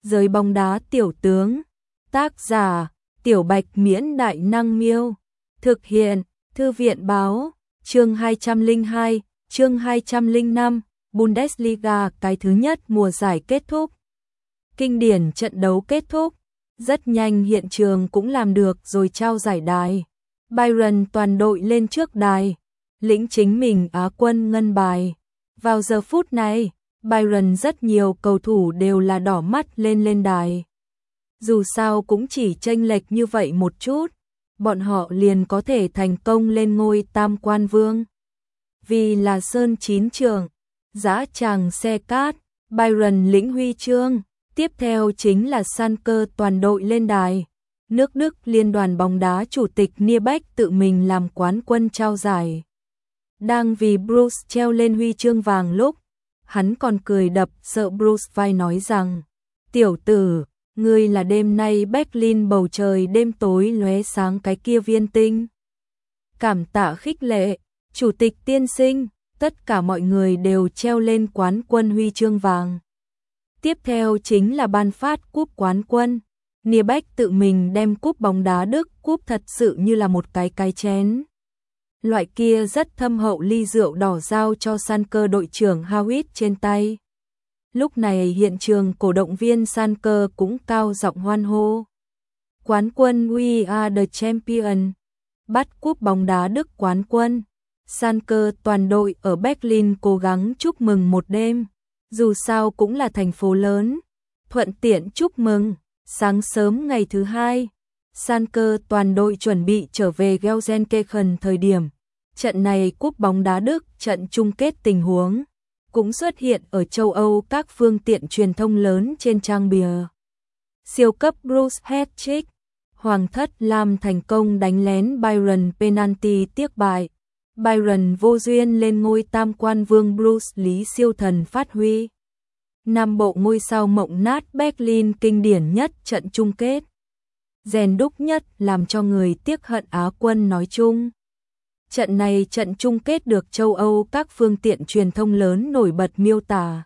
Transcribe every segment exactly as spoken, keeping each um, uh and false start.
Giới bóng đá tiểu tướng. Tác giả, Tiểu Bạch Miễn Đại Năng Miêu. Thực hiện, Thư viện Báo. Chương hai trăm lẻ hai, chương hai trăm lẻ năm, Bundesliga cái thứ nhất mùa giải kết thúc. Kinh điển trận đấu kết thúc. Rất nhanh hiện trường cũng làm được rồi trao giải đài. Bayern toàn đội lên trước đài, lĩnh chính mình Á quân ngân bài. Vào giờ phút này, Bayern rất nhiều cầu thủ đều là đỏ mắt lên lên đài. Dù sao cũng chỉ chênh lệch như vậy một chút, bọn họ liền có thể thành công lên ngôi tam quan vương. Vì là Sơn chín trường, dã tràng xe cát, Bayern lĩnh huy chương, tiếp theo chính là Schalke toàn đội lên đài. Nước Đức Liên đoàn bóng đá chủ tịch Niebeck tự mình làm quán quân trao giải. Đang vì Bruce treo lên huy chương vàng lúc, hắn còn cười đập sợ Bruce vai nói rằng: "Tiểu tử, ngươi là đêm nay Berlin bầu trời đêm tối lóe sáng cái kia viên tinh." Cảm tạ khích lệ, chủ tịch tiên sinh, tất cả mọi người đều treo lên quán quân huy chương vàng. Tiếp theo chính là ban phát cúp quán quân. Niebeck tự mình đem cúp bóng đá Đức, cúp thật sự như là một cái cái chén. Loại kia rất thâm hậu ly rượu đỏ giao cho Schalke đội trưởng Howitt trên tay. Lúc này hiện trường cổ động viên Schalke cũng cao giọng hoan hô. Quán quân, We are the champion. Bắt cúp bóng đá Đức quán quân. Schalke toàn đội ở Berlin cố gắng chúc mừng một đêm. Dù sao cũng là thành phố lớn, thuận tiện chúc mừng. Sáng sớm ngày thứ hai, Schalke toàn đội chuẩn bị trở về Gelsenkirchen thời điểm. Trận này cúp bóng đá Đức, trận chung kết tình huống, cũng xuất hiện ở châu Âu các phương tiện truyền thông lớn trên trang bìa. Siêu cấp Bruce hat-trick, Hoàng thất Lam thành công đánh lén Bayern penalty tiếc bại. Bayern vô duyên lên ngôi tam quan vương, Bruce Lý siêu thần phát huy. Nam bộ ngôi sao mộng nát Berlin kinh điển nhất trận chung kết. Rèn đúc nhất làm cho người tiếc hận Á quân nói chung. Trận này trận chung kết được châu Âu các phương tiện truyền thông lớn nổi bật miêu tả.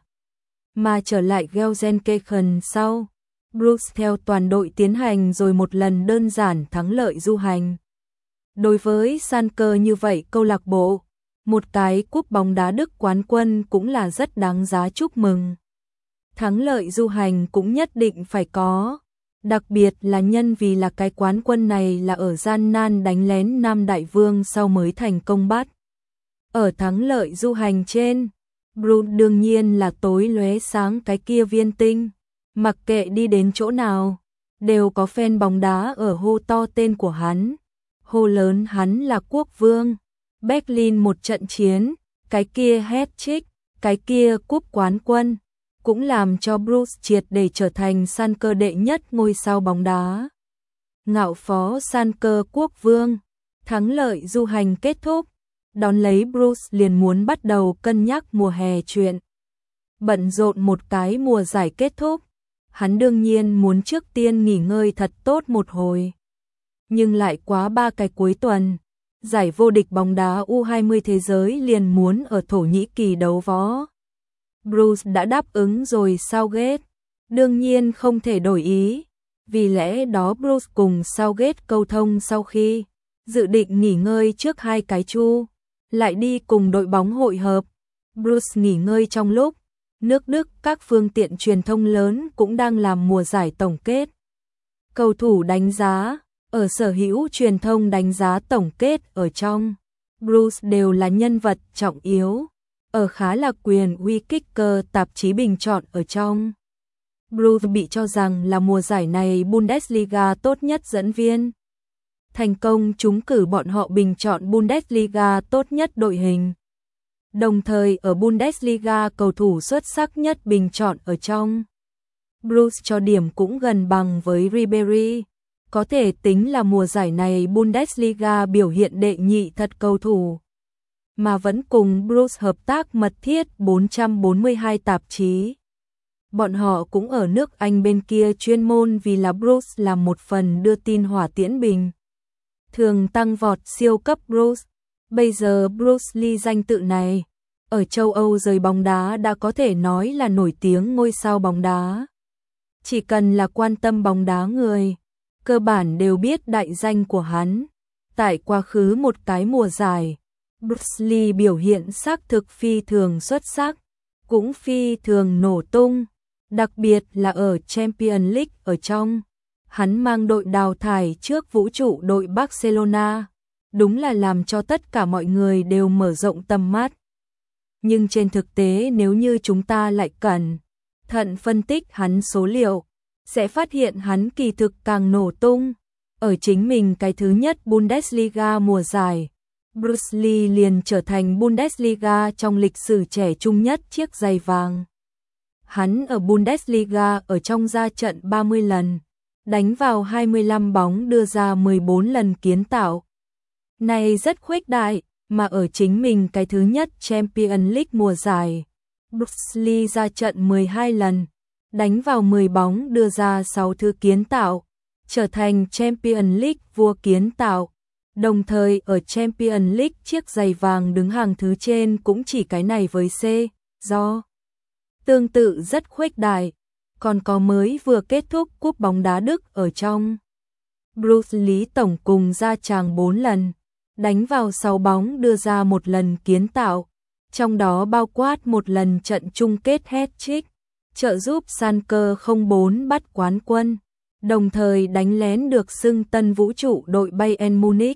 Mà trở lại Gelsenkirchen sau, Bruce theo toàn đội tiến hành rồi một lần đơn giản thắng lợi du hành. Đối với Schalke như vậy câu lạc bộ, một cái cúp bóng đá Đức quán quân cũng là rất đáng giá chúc mừng. Thắng lợi du hành cũng nhất định phải có, đặc biệt là nhân vì là cái quán quân này là ở gian nan đánh lén Nam Đại Vương sau mới thành công bắt. Ở thắng lợi du hành trên, Bruce đương nhiên là tối lóe sáng cái kia viên tinh, mặc kệ đi đến chỗ nào, đều có fan bóng đá ở hô to tên của hắn, hô lớn hắn là quốc vương. Berlin một trận chiến, cái kia hat-trick, cái kia cúp quán quân, cũng làm cho Bruce triệt để trở thành Schalke đệ nhất ngôi sao bóng đá. Ngạo phó Schalke quốc vương, thắng lợi du hành kết thúc, đón lấy Bruce liền muốn bắt đầu cân nhắc mùa hè chuyện. Bận rộn một cái mùa giải kết thúc, hắn đương nhiên muốn trước tiên nghỉ ngơi thật tốt một hồi. Nhưng lại quá ba cái cuối tuần, giải vô địch bóng đá U hai mươi thế giới liền muốn ở Thổ Nhĩ Kỳ đấu võ. Bruce đã đáp ứng rồi Southgate, đương nhiên không thể đổi ý, vì lẽ đó Bruce cùng Southgate câu thông sau khi dự định nghỉ ngơi trước hai cái chu, lại đi cùng đội bóng hội hợp. Bruce nghỉ ngơi trong lúc nước Đức các phương tiện truyền thông lớn cũng đang làm mùa giải tổng kết. Cầu thủ đánh giá, ở sở hữu truyền thông đánh giá tổng kết ở trong, Bruce đều là nhân vật trọng yếu. Ở khá là quyền uy Kicker tạp chí bình chọn ở trong, Bruce bị cho rằng là mùa giải này Bundesliga tốt nhất dẫn viên. Thành công trúng cử bọn họ bình chọn Bundesliga tốt nhất đội hình. Đồng thời ở Bundesliga cầu thủ xuất sắc nhất bình chọn ở trong, Bruce cho điểm cũng gần bằng với Ribery. Có thể tính là mùa giải này Bundesliga biểu hiện đệ nhị thật cầu thủ. Mà vẫn cùng Bruce hợp tác mật thiết bốn trăm bốn mươi hai tạp chí. Bọn họ cũng ở nước Anh bên kia chuyên môn vì là Bruce làm một phần đưa tin hỏa tiễn bình. Thường tăng vọt siêu cấp Bruce. Bây giờ Bruce Lee danh tự này, ở châu Âu giới bóng đá đã có thể nói là nổi tiếng ngôi sao bóng đá. Chỉ cần là quan tâm bóng đá người, cơ bản đều biết đại danh của hắn. Tại quá khứ một cái mùa giải, Bruce Lee biểu hiện xác thực phi thường xuất sắc, cũng phi thường nổ tung, đặc biệt là ở Champions League ở trong. Hắn mang đội đào thải trước vũ trụ đội Barcelona, đúng là làm cho tất cả mọi người đều mở rộng tầm mắt. Nhưng trên thực tế nếu như chúng ta lại cẩn thận phân tích hắn số liệu, sẽ phát hiện hắn kỳ thực càng nổ tung. Ở chính mình cái thứ nhất Bundesliga mùa giải, Bruce Lee liền trở thành Bundesliga trong lịch sử trẻ trung nhất chiếc giày vàng. Hắn ở Bundesliga ở trong ra trận ba mươi lần, đánh vào hai mươi lăm bóng, đưa ra mười bốn lần kiến tạo. Này rất khuếch đại, mà ở chính mình cái thứ nhất Champions League mùa giải, Bruce Lee ra trận mười hai lần, đánh vào mười bóng, đưa ra sáu thứ kiến tạo, trở thành Champions League vua kiến tạo. Đồng thời ở Champions League chiếc giày vàng đứng hàng thứ trên cũng chỉ cái này với C, do tương tự rất khuếch đại. Còn có mới vừa kết thúc cúp bóng đá Đức ở trong. Bruce Lee tổng cùng ra tràng bốn lần, đánh vào sáu bóng, đưa ra một lần kiến tạo, trong đó bao quát một lần trận chung kết hat-trick, trợ giúp Schalke không bốn bắt quán quân, đồng thời đánh lén được xưng tân vũ trụ đội Bayern Munich.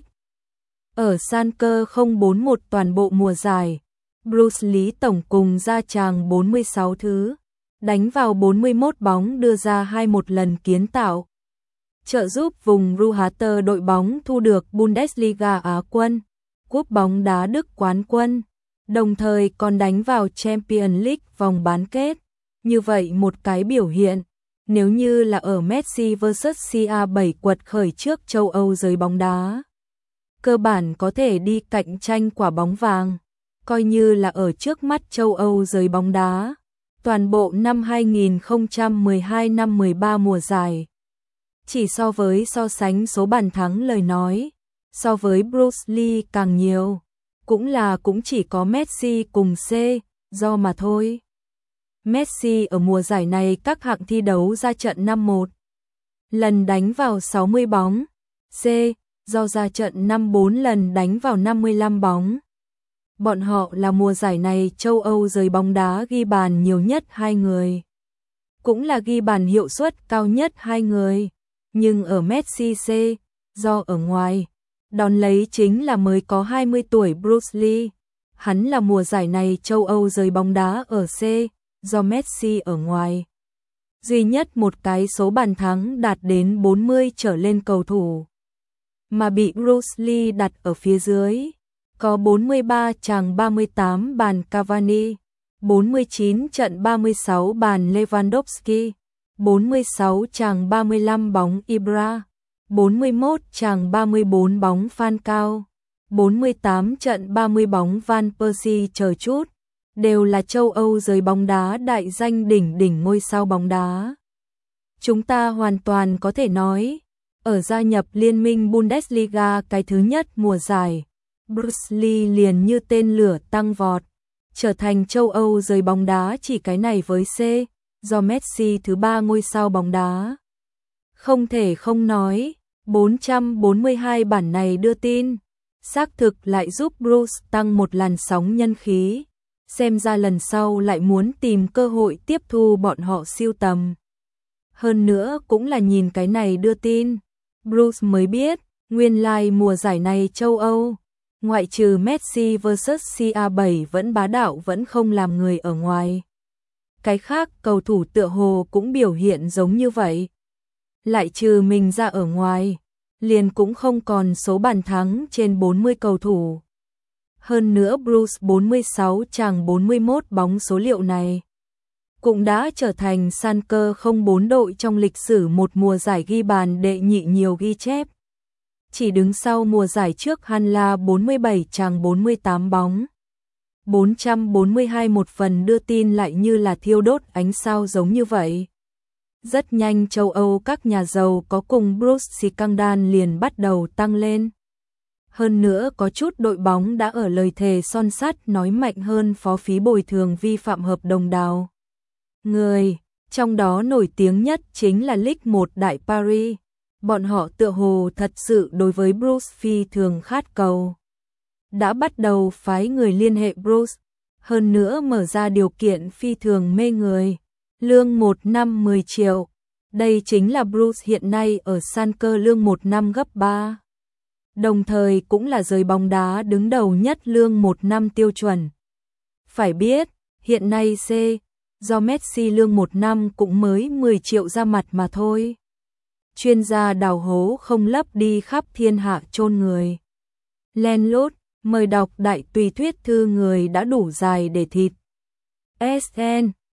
Ở Schalke không bốn một toàn bộ mùa giải, Bruce Lee tổng cùng ra tràng bốn mươi sáu thứ, đánh vào bốn mươi mốt bóng, đưa ra hai mươi mốt lần kiến tạo, trợ giúp vùng Ruhrter đội bóng thu được Bundesliga Á quân, cúp bóng đá Đức quán quân, đồng thời còn đánh vào Champions League vòng bán kết. Như vậy một cái biểu hiện, nếu như là ở Messi versus xê a bảy quật khởi trước châu Âu giới bóng đá, cơ bản có thể đi cạnh tranh quả bóng vàng, coi như là ở trước mắt châu Âu giới bóng đá. Toàn bộ năm hai nghìn không trăm mười hai năm mười ba mùa giải, chỉ so với so sánh số bàn thắng lời nói, so với Bruce Lee càng nhiều, cũng là cũng chỉ có Messi cùng C, do mà thôi. Messi ở mùa giải này các hạng thi đấu ra trận năm mươi mốt lần đánh vào sáu mươi bóng, C, do ra trận năm mươi bốn lần đánh vào năm mươi lăm bóng. Bọn họ là mùa giải này châu Âu giới bóng đá ghi bàn nhiều nhất hai người, cũng là ghi bàn hiệu suất cao nhất hai người, nhưng ở Messi C, do ở ngoài, đón lấy chính là mới có hai mươi tuổi Bruce Lee, hắn là mùa giải này châu Âu giới bóng đá ở C, do Messi ở ngoài. Duy nhất một cái số bàn thắng đạt đến bốn mươi trở lên cầu thủ, mà bị Bruce Lee đặt ở phía dưới. Có bốn mươi ba chàng ba mươi tám bàn Cavani, bốn mươi chín trận ba mươi sáu bàn Lewandowski, bốn mươi sáu chàng ba mươi lăm bóng Ibra, bốn mươi mốt chàng ba mươi bốn bóng Falcao, bốn mươi tám trận ba mươi bóng Van Persie chờ chút, đều là châu Âu giới bóng đá đại danh đỉnh đỉnh ngôi sao bóng đá. Chúng ta hoàn toàn có thể nói, ở gia nhập liên minh Bundesliga cái thứ nhất mùa giải, Bruce Lee liền như tên lửa tăng vọt, trở thành châu Âu giới bóng đá chỉ cái này với C, do Messi thứ ba ngôi sao bóng đá. Không thể không nói, bốn trăm bốn mươi hai bản này đưa tin, xác thực lại giúp Bruce tăng một làn sóng nhân khí, xem ra lần sau lại muốn tìm cơ hội tiếp thu bọn họ siêu tầm. Hơn nữa cũng là nhìn cái này đưa tin, Bruce mới biết, nguyên lai like mùa giải này châu Âu, ngoại trừ Messi versus xê a bảy vẫn bá đạo vẫn không làm người ở ngoài. Cái khác cầu thủ tựa hồ cũng biểu hiện giống như vậy. Lại trừ mình ra ở ngoài, liền cũng không còn số bàn thắng trên bốn mươi cầu thủ. Hơn nữa Bruce bốn mươi sáu chàng bốn mươi mốt bóng số liệu này, cũng đã trở thành Schalke không bốn đội trong lịch sử một mùa giải ghi bàn đệ nhị nhiều ghi chép. Chỉ đứng sau mùa giải trước Hanla bốn mươi bảy chàng bốn mươi tám bóng. bốn trăm bốn mươi hai một phần đưa tin lại như là thiêu đốt ánh sao giống như vậy. Rất nhanh châu Âu các nhà giàu có cùng Bruce scandal liền bắt đầu tăng lên. Hơn nữa có chút đội bóng đã ở lời thề son sắt nói mạnh hơn phó phí bồi thường vi phạm hợp đồng đào người, Trong đó nổi tiếng nhất chính là Ligue một Đại Paris. Bọn họ tựa hồ thật sự đối với Bruce phi thường khát cầu. Đã bắt đầu phái người liên hệ Bruce, hơn nữa mở ra điều kiện phi thường mê người. Lương một năm mười triệu. Đây chính là Bruce hiện nay ở Schalke lương một năm gấp ba. Đồng thời cũng là giới bóng đá đứng đầu nhất lương một năm tiêu chuẩn. Phải biết, hiện nay C, do Messi lương một năm cũng mới mười triệu ra mặt mà thôi. Chuyên gia đào hố không lấp đi khắp thiên hạ chôn người. Len lút, mời đọc đại tùy thuyết thư người đã đủ dài để thịt. ét en